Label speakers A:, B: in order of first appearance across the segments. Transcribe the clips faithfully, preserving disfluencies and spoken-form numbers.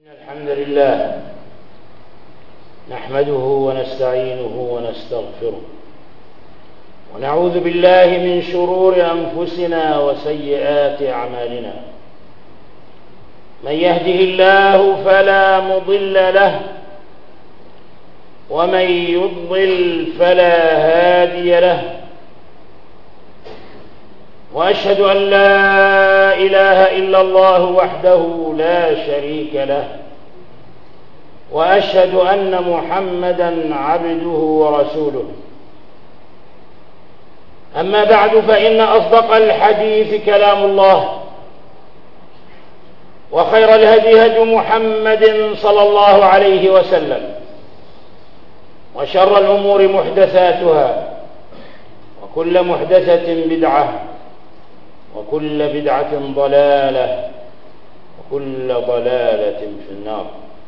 A: الحمد لله نحمده ونستعينه ونستغفره ونعوذ بالله من شرور أنفسنا وسيئات أعمالنا. من يهده الله فلا مضل له ومن يضلل فلا هادي له، وأشهد أن لا إله إلا الله وحده لا شريك له، وأشهد أن محمدًا عبده ورسوله. أما بعد، فإن أصدق الحديث كلام الله، وخير الهدي هدي محمد صلى الله عليه وسلم، وشر الأمور محدثاتها، وكل محدثة بدعة، وكل بدعة ضلالة، وكل ضلالة في النار.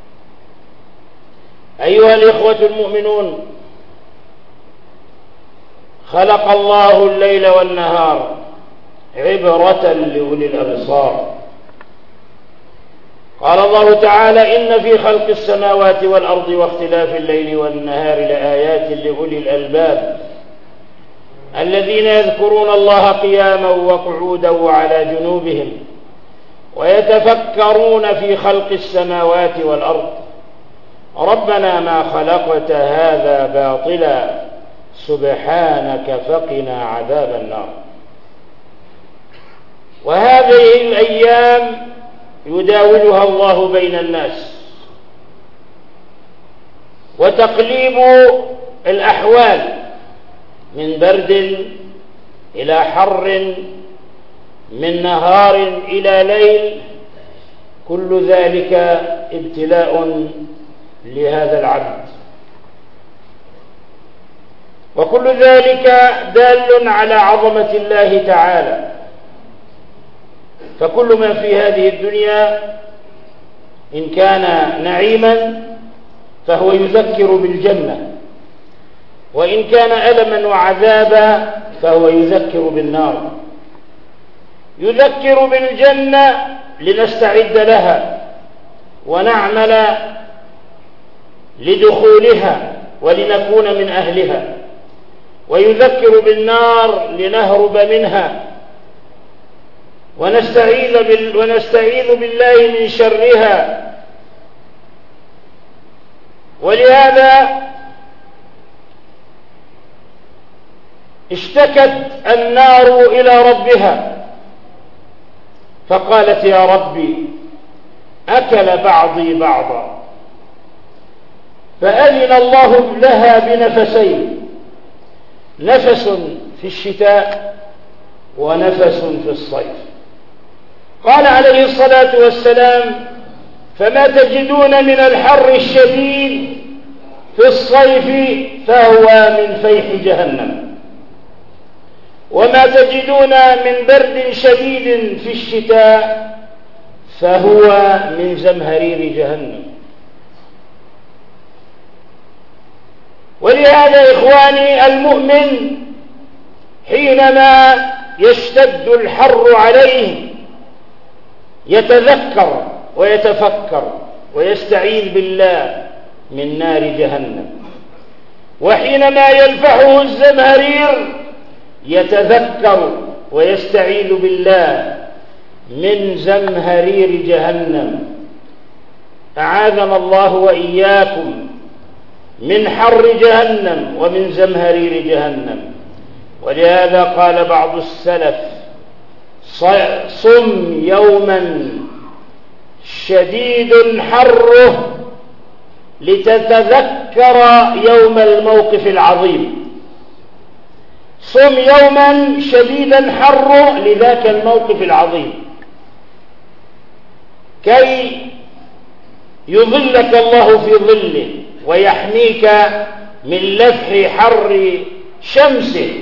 A: أيها الإخوة المؤمنون، خلق الله الليل والنهار عبرة لأولي الأبصار. قال الله تعالى: إن في خلق السماوات والأرض واختلاف الليل والنهار لآيات لأولي الألباب الذين يذكرون الله قياما وقعودا وعلى جنوبهم ويتفكرون في خلق السماوات والأرض ربنا ما خلقت هذا باطلا سبحانك فقنا عذاب النار. وهذه الأيام يداولها الله بين الناس، وتقليب الأحوال من برد إلى حر، من نهار إلى ليل، كل ذلك ابتلاء لهذا العبد، وكل ذلك دال على عظمة الله تعالى. فكل ما في هذه الدنيا إن كان نعيما فهو يذكر بالجنة، وإن كان ألما وعذابا فهو يذكر بالنار. يذكر بالجنة لنستعد لها ونعمل لدخولها ولنكون من أهلها، ويذكر بالنار لنهرب منها ونستعيذ, بال ونستعيذ بالله من شرها. ولهذا اشتكت النار إلى ربها فقالت: يا ربي أكل بعضي بعضا. فأذن الله لها بنفسين: نفس في الشتاء ونفس في الصيف. قال عليه الصلاة والسلام: فما تجدون من الحر الشديد في الصيف فهو من فيح جهنم، وما تجدون من برد شديد في الشتاء فهو من زمهرير جهنم. ولهذا إخواني، المؤمن حينما يشتد الحر عليه يتذكر ويتفكر ويستعيذ بالله من نار جهنم، وحينما يلفحه الزمهرير يتذكر ويستعيذ بالله من زمهرير جهنم. أعاذنا الله وإياكم من حر جهنم ومن زمهرير جهنم. ولهذا قال بعض السلف: صم يوما شديد حره لتتذكر يوم الموقف العظيم. صم يوما شديدا حره لذاك الموقف العظيم، كي يظلك الله في ظله ويحميك من لفح حر شمسه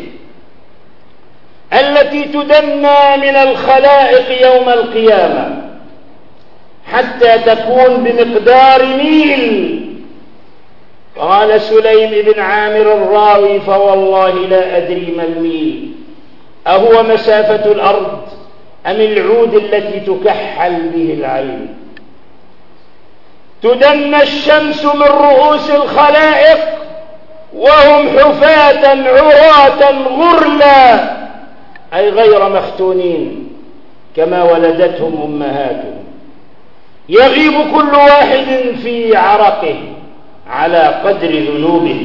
A: التي تدنى من الخلائق يوم القيامة حتى تكون بمقدار ميل. قال سليم بن عامر الراوي: فوالله لا أدري ما الميل، أهو مسافة الأرض أم العود التي تكحل به العين؟ تدنى الشمس من رؤوس الخلائق وهم حفاة عراة غرلا، أي غير مختونين كما ولدتهم أمهاتهم. يغيب كل واحد في عرقه على قدر ذنوبه،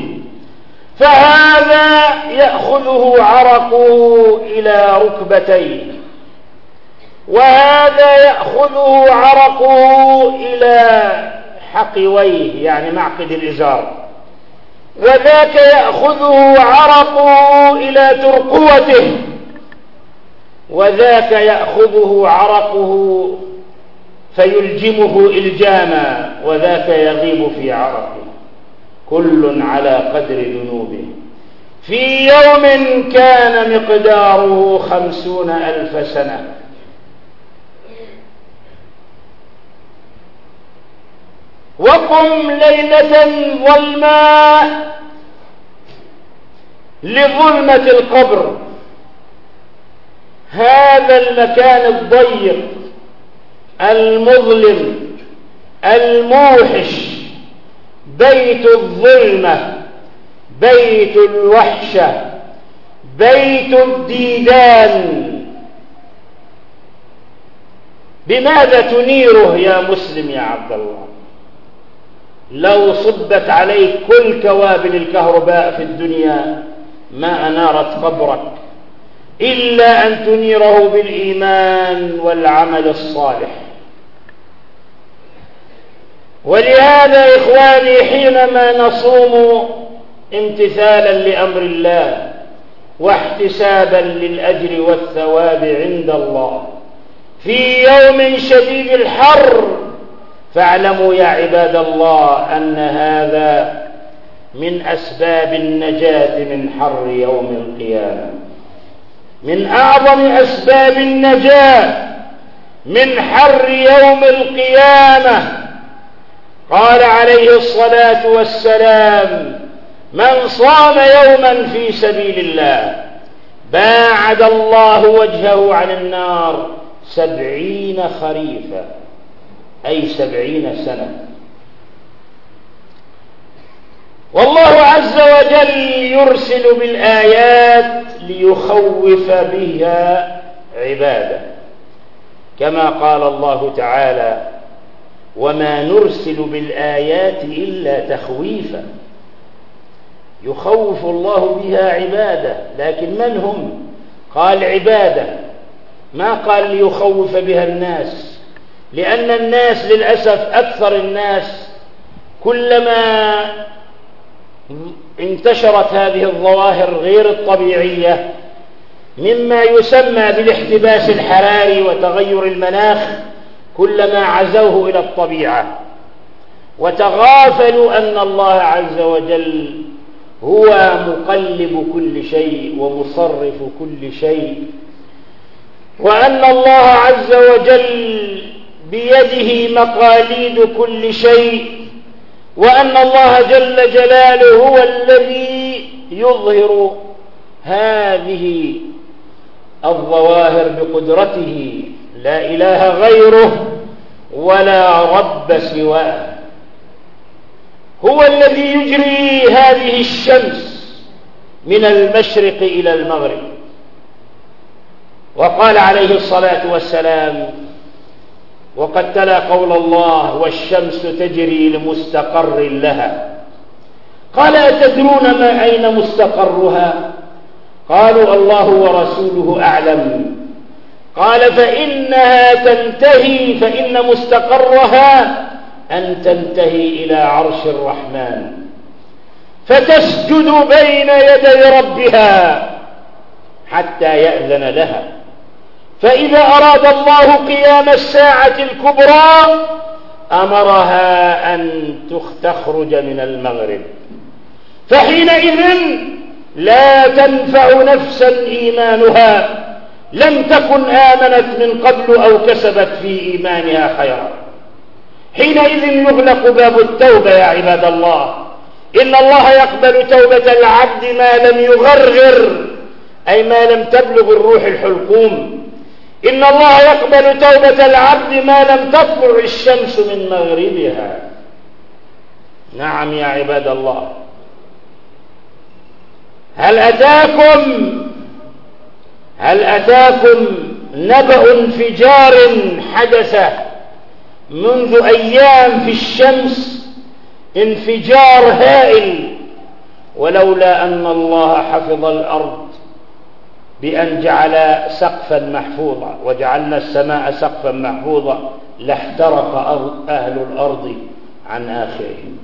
A: فهذا يأخذه عرقه إلى ركبتيه، وهذا يأخذه عرقه إلى حقويه يعني معقد الإزار، وذاك يأخذه عرقه إلى ترقوته، وذاك يأخذه عرقه فيلجمه إلجاما، وذاك يغيب في عرقه، كل على قدر ذنوبه، في يوم كان مقداره خمسون ألف سنة. وقم ليلة ظلماء لظلمة القبر، هذا المكان الضيق المظلم الموحش، بيت الظلمة، بيت الوحشة، بيت الديدان. بماذا تنيره يا مسلم يا عبد الله؟ لو صبت عليك كل كوابل الكهرباء في الدنيا ما أنارت قبرك إلا أن تنيره بالإيمان والعمل الصالح. ولهذا إخواني حينما نصوم امتثالا لأمر الله واحتسابا للأجر والثواب عند الله في يوم شديد الحر، فاعلموا يا عباد الله أن هذا من أسباب النجاة من حر يوم القيامة، من أعظم أسباب النجاة من حر يوم القيامة. قال عليه الصلاة والسلام: من صام يوما في سبيل الله باعد الله وجهه عن النار سبعين خريفا، أي سبعين سنة. والله عز وجل يرسل بالآيات ليخوف بها عباده، كما قال الله تعالى: وما نرسل بالآيات إلا تخويفا. يخوف الله بها عباده، لكن من هم؟ قال عباده، ما قال ليخوف بها الناس، لأن الناس للأسف أكثر الناس كلما انتشرت هذه الظواهر غير الطبيعية مما يسمى بالاحتباس الحراري وتغير المناخ كلما عزوه إلى الطبيعة، وتغافلوا أن الله عز وجل هو مقلب كل شيء ومصرف كل شيء، وأن الله عز وجل بيده مقاليد كل شيء، وأن الله جل جلاله هو الذي يظهر هذه الظواهر بقدرته، لا إله غيره ولا رب سواه. هو الذي يجري هذه الشمس من المشرق إلى المغرب. وقال عليه الصلاة والسلام وقد تلا قول الله: والشمس تجري لمستقر لها. قال: أتدرون ما أين مستقرها؟ قالوا: الله ورسوله أعلم. قال: فإنها تنتهي، فإن مستقرها أن تنتهي إلى عرش الرحمن، فتسجد بين يدي ربها حتى يأذن لها، فإذا أراد الله قيام الساعة الكبرى أمرها أن تخرج من المغرب، فحينئذ لا تنفع نفسا إيمانها لم تكن آمنت من قبل أو كسبت في إيمانها خيرا. حينئذ يغلق باب التوبة يا عباد الله. إن الله يقبل توبة العبد ما لم يغرغر، أي ما لم تبلغ الروح الحلقوم. إن الله يقبل توبة العبد ما لم تطلع الشمس من مغربها. نعم يا عباد الله. هل أتاكم هل أتاكم نبأ انفجار حدث منذ أيام في الشمس، انفجار هائل، ولولا أن الله حفظ الأرض بأن جعل سقفا محفوظا، وجعلنا السماء سقفا محفوظا، لاحترق أهل الأرض عن آخرهم،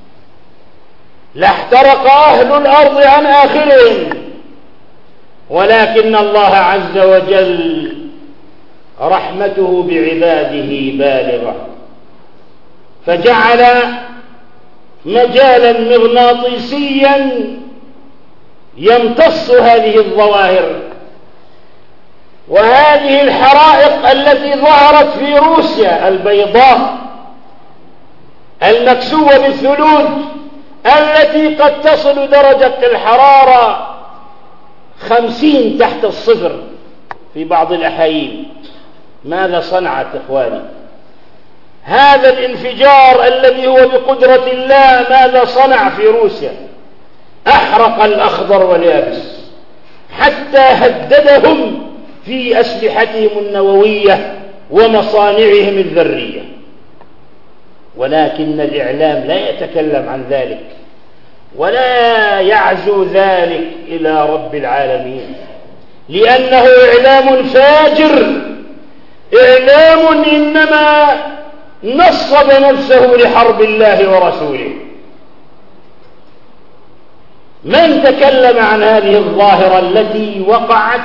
A: لاحترق أهل الأرض عن آخرهم. ولكن الله عز وجل رحمته بعباده بالغة، فجعل مجالا مغناطيسيا يمتص هذه الظواهر. وهذه الحرائق التي ظهرت في روسيا البيضاء المكسوة بالثلوج، التي قد تصل درجة الحرارة خمسين تحت الصفر في بعض الأحايين، ماذا صنعت إخواني؟ هذا الانفجار الذي هو بقدرة الله ماذا صنع في روسيا؟ أحرق الأخضر واليابس، حتى هددهم في أسلحتهم النووية ومصانعهم الذرية. ولكن الإعلام لا يتكلم عن ذلك، ولا يعزو ذلك إلى رب العالمين، لأنه إعلام فاجر، إعلام إنما نصب نفسه لحرب الله ورسوله. من تكلم عن هذه الظاهرة التي وقعت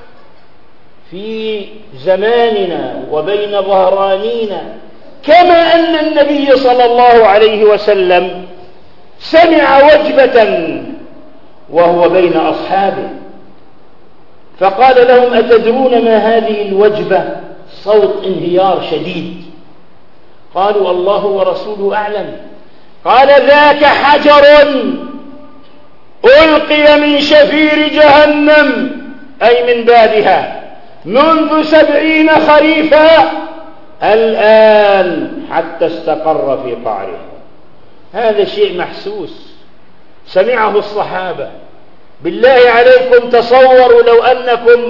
A: في زماننا وبين ظهرانينا، كما أن النبي صلى الله عليه وسلم سمع وجبة وهو بين أصحابه فقال لهم: أتدرون ما هذه الوجبة؟ صوت انهيار شديد. قالوا: الله ورسوله أعلم. قال: ذاك حجر ألقي من شفير جهنم، أي من بابها، منذ سبعين خريفا، الآن حتى استقر في قعره. هذا شيء محسوس سمعه الصحابة. بالله عليكم تصوروا لو أنكم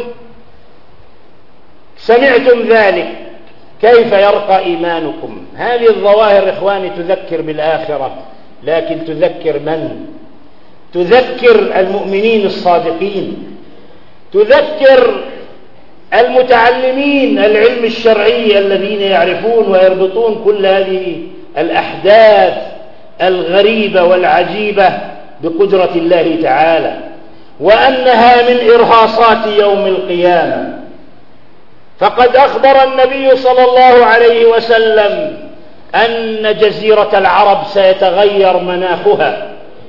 A: سمعتم ذلك، كيف يرقى إيمانكم؟ هذه الظواهر إخواني تذكر بالآخرة، لكن تذكر من؟ تذكر المؤمنين الصادقين، تذكر المتعلمين العلم الشرعي الذين يعرفون ويربطون كل هذه الأحداث الغريبة والعجيبة بقدرة الله تعالى، وأنها من إرهاصات يوم القيامة. فقد أخبر النبي صلى الله عليه وسلم أن جزيرة العرب سيتغير مناخها،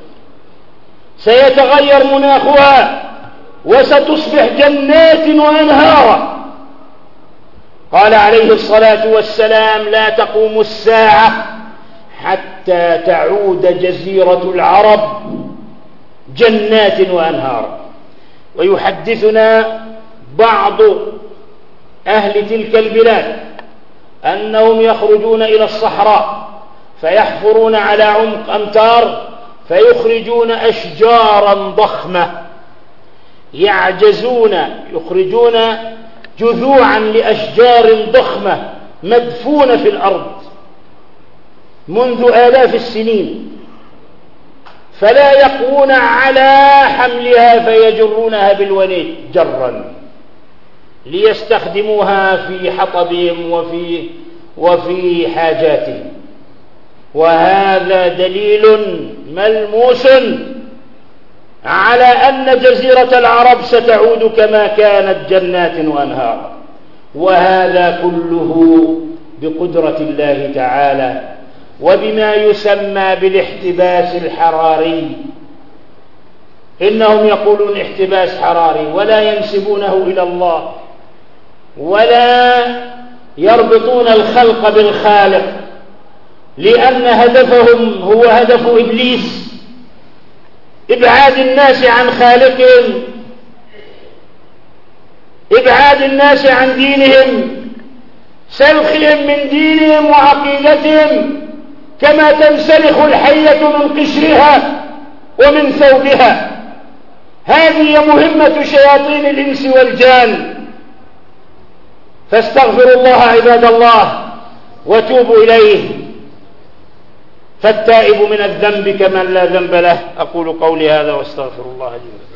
A: سيتغير مناخها وستصبح جنات وأنهارا. قال عليه الصلاة والسلام: لا تقوم الساعة حتى تعود جزيرة العرب جنات وأنهارا. ويحدثنا بعض أهل تلك البلاد أنهم يخرجون إلى الصحراء فيحفرون على عمق أمتار فيخرجون أشجارا ضخمة، يعجزون يخرجون جذوعا لأشجار ضخمة مدفونة في الأرض منذ آلاف السنين، فلا يقوون على حملها فيجرونها بالونيت جرا ليستخدموها في حطبهم وفي وفي حاجاتهم. وهذا دليل ملموس على أن جزيرة العرب ستعود كما كانت جنات وأنهار، وهذا كله بقدرة الله تعالى وبما يسمى بالاحتباس الحراري. إنهم يقولون احتباس حراري ولا ينسبونه إلى الله، ولا يربطون الخلق بالخالق، لأن هدفهم هو هدف إبليس، إبعاد الناس عن خالقهم، إبعاد الناس عن دينهم، سلخهم من دينهم وعقيدتهم، كما تنسلخ الحية من قشرها ومن ثوبها. هذه مهمة شياطين الإنس والجان. فاستغفروا الله عباد الله وتوبوا إليه، فالتائب من الذنب كمن لا ذنب له. أقول قولي هذا واستغفر الله لي ولكم.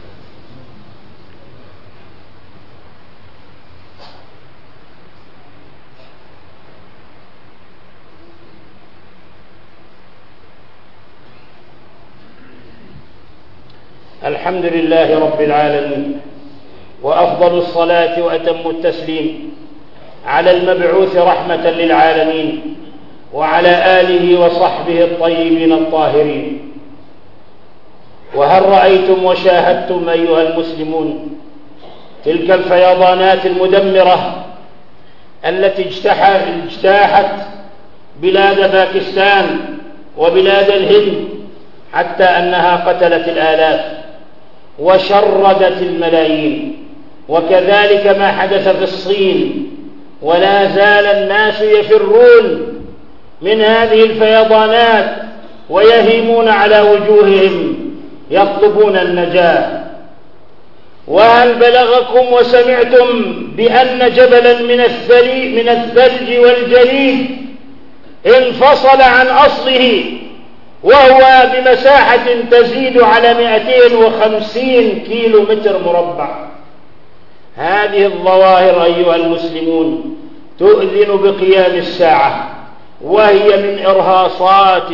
A: الحمد لله رب العالمين، وأفضل الصلاة وأتم التسليم على المبعوث رحمة للعالمين وعلى آله وصحبه الطيبين الطاهرين. وهل رأيتم وشاهدتم أيها المسلمون تلك الفيضانات المدمرة التي اجتاحت بلاد باكستان وبلاد الهند حتى أنها قتلت الآلاف وشردت الملايين، وكذلك ما حدث في الصين، ولا زال الناس يفرون من هذه الفيضانات ويهيمون على وجوههم يطلبون النجاة. وهل بلغكم وسمعتم بأن جبلا من من الثلج والجليد انفصل عن أصله وهو بمساحة تزيد على مئتين وخمسين كيلو متر مربع؟ هذه الظواهر أيها المسلمون تؤذن بقيام الساعة، وهي من إرهاصات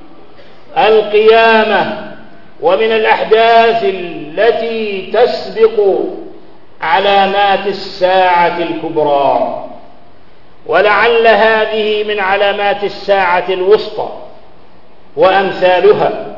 A: القيامة ومن الأحداث التي تسبق علامات الساعة الكبرى، ولعل هذه من علامات الساعة الوسطى وأمثالها.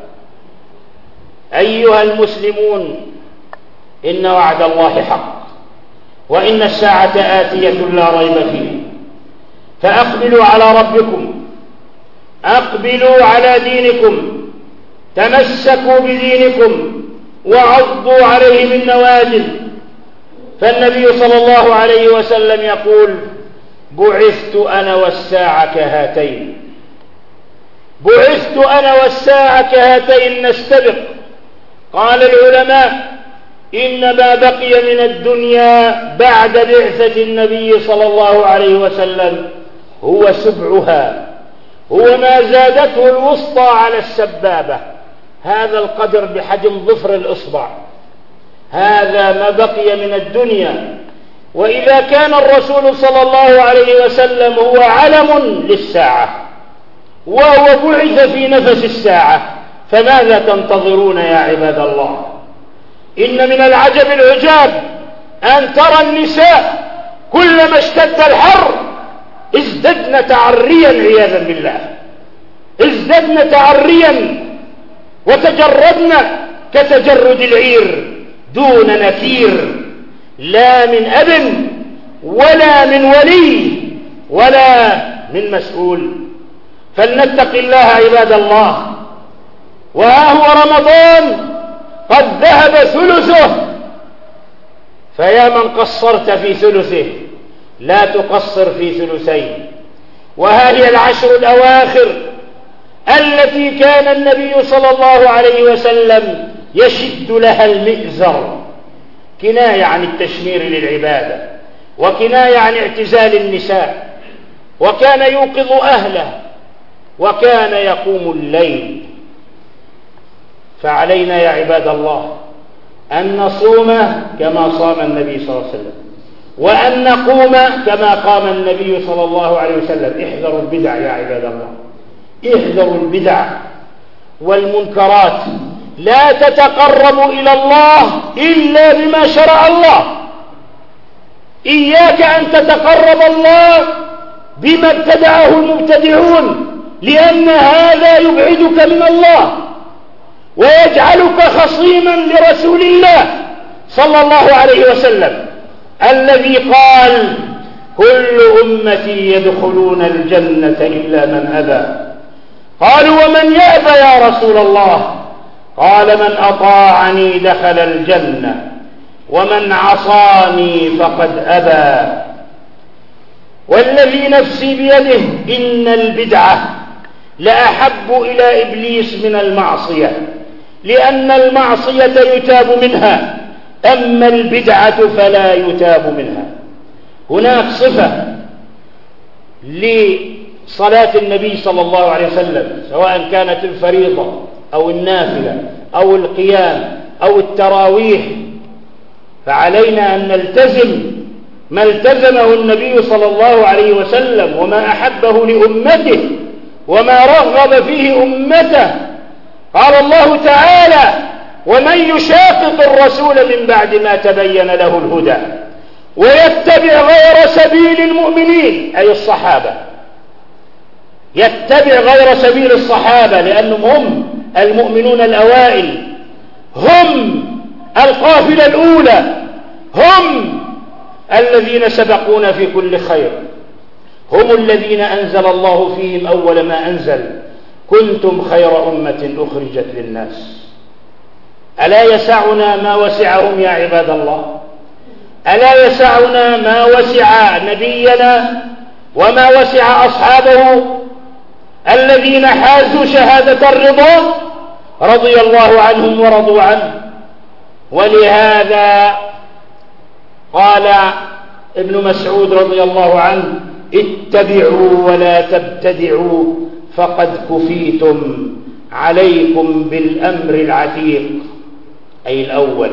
A: أيها المسلمون، إن وعد الله حق، وإن الساعة آتية لا ريب فيه، فأقبلوا على ربكم، أقبلوا على دينكم، تمسكوا بدينكم وعضوا عليه بالنواجذ. فالنبي صلى الله عليه وسلم يقول: بعثت أنا والساعة كهاتين، بعثت أنا والساعة كهاتين نستبق. قال العلماء: إنما بقي من الدنيا بعد بعثة النبي صلى الله عليه وسلم هو سبعها، هو ما زادته الوسطى على السبابة، هذا القدر بحجم ظفر الإصبع، هذا ما بقي من الدنيا. وإذا كان الرسول صلى الله عليه وسلم هو علم للساعة وهو بعث في نفس الساعة، فماذا تنتظرون يا عباد الله؟ إن من العجب العجاب أن ترى النساء كلما اشتد الحر ازددن تعريا عياذا بالله، ازددن تعريا وتجردن كتجرد العير دون نكير، لا من أب ولا من ولي ولا من مسؤول. فلنتق الله عباد الله. وها هو رمضان قد ذهب ثلثه، فيا من قصرت في ثلثه لا تقصر في ثلثين. وها هي العشر الأواخر التي كان النبي صلى الله عليه وسلم يشد لها المئزر، كناية عن التشمير للعبادة، وكناية عن اعتزال النساء، وكان يوقظ أهله، وكان يقوم الليل. فعلينا يا عباد الله أن نصوم كما صام النبي صلى الله عليه وسلم، وأن نقوم كما قام النبي صلى الله عليه وسلم. احذروا البدع يا عباد الله، احذروا البدع والمنكرات. لا تتقربوا إلى الله إلا بما شرع الله. إياك أن تتقرب الله بما ابتدعه المبتدعون، لأن هذا يبعدك من الله ويجعلك خصيما لرسول الله صلى الله عليه وسلم الذي قال: كل أمتي يدخلون الجنة إلا من أبى. قالوا: ومن يأبى يا رسول الله؟ قال: من أطاعني دخل الجنة ومن عصاني فقد أبى. والذي نفسي بيده إن البدعة لأحب إلى إبليس من المعصية، لأن المعصية يتاب منها، أما البدعة فلا يتاب منها. هناك صفة لصلاة النبي صلى الله عليه وسلم، سواء كانت الفريضة أو النافلة أو القيام أو التراويح، فعلينا أن نلتزم ما التزمه النبي صلى الله عليه وسلم وما أحبه لأمته وما رغب فيه أمته. قال الله تعالى: ومن يشاقق الرسول من بعد ما تبين له الهدى ويتبع غير سبيل المؤمنين، أي الصحابة، يتبع غير سبيل الصحابة لأنهم هم المؤمنون الأوائل، هم القافلة الأولى، هم الذين سبقونا في كل خير، هم الذين أنزل الله فيهم أول ما أنزل: كنتم خير أمة أخرجت للناس. ألا يسعنا ما وسعهم يا عباد الله؟ ألا يسعنا ما وسع نبينا وما وسع أصحابه الذين حازوا شهادة الرضا رضي الله عنهم ورضوا عنه؟ ولهذا قال ابن مسعود رضي الله عنه: اتبعوا ولا تبتدعوا فقد كفيتم، عليكم بالأمر العتيق، أي الأول.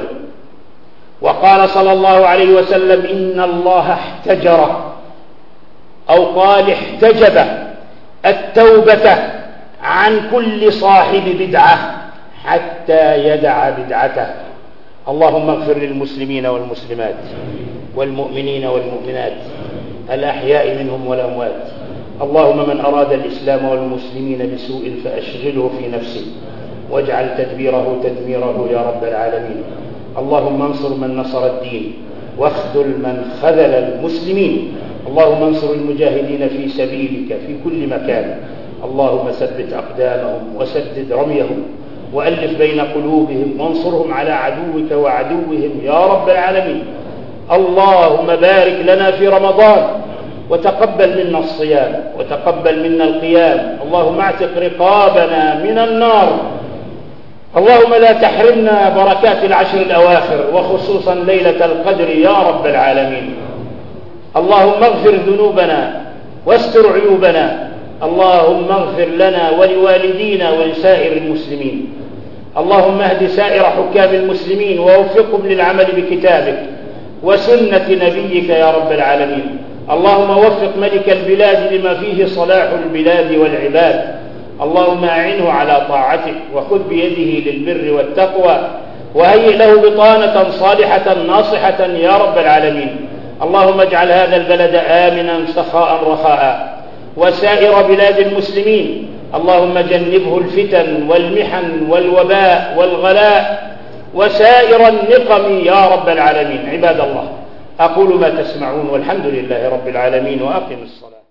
A: وقال صلى الله عليه وسلم: إن الله احتجر، أو قال احتجب التوبة عن كل صاحب بدعة حتى يدع بدعته. اللهم اغفر للمسلمين والمسلمات والمؤمنين والمؤمنات الأحياء منهم والأموات. اللهم من أراد الإسلام والمسلمين بسوء فأشغله في نفسه واجعل تدبيره تدميره يا رب العالمين. اللهم انصر من نصر الدين واخذل من خذل المسلمين. اللهم انصر المجاهدين في سبيلك في كل مكان. اللهم ثبت أقدامهم وسدد رميهم وألف بين قلوبهم وانصرهم على عدوك وعدوهم يا رب العالمين. اللهم بارك لنا في رمضان وتقبل منا الصيام وتقبل منا القيام. اللهم اعتق رقابنا من النار. اللهم لا تحرمنا بركات العشر الأواخر وخصوصا ليلة القدر يا رب العالمين. اللهم اغفر ذنوبنا واستر عيوبنا. اللهم اغفر لنا ولوالدينا ولسائر المسلمين. اللهم اهد سائر حكام المسلمين ووفقهم للعمل بكتابك وسنة نبيك يا رب العالمين. اللهم وفق ملك البلاد لما فيه صلاح البلاد والعباد. اللهم أعنه على طاعتك وخذ بيده للبر والتقوى وهيئ له بطانة صالحة ناصحة يا رب العالمين. اللهم اجعل هذا البلد آمنا سخاء رخاء وسائر بلاد المسلمين. اللهم جنبه الفتن والمحن والوباء والغلاء وسائر النقم يا رب العالمين. عباد الله، أقول ما تسمعون والحمد لله رب العالمين، وأقم الصلاة.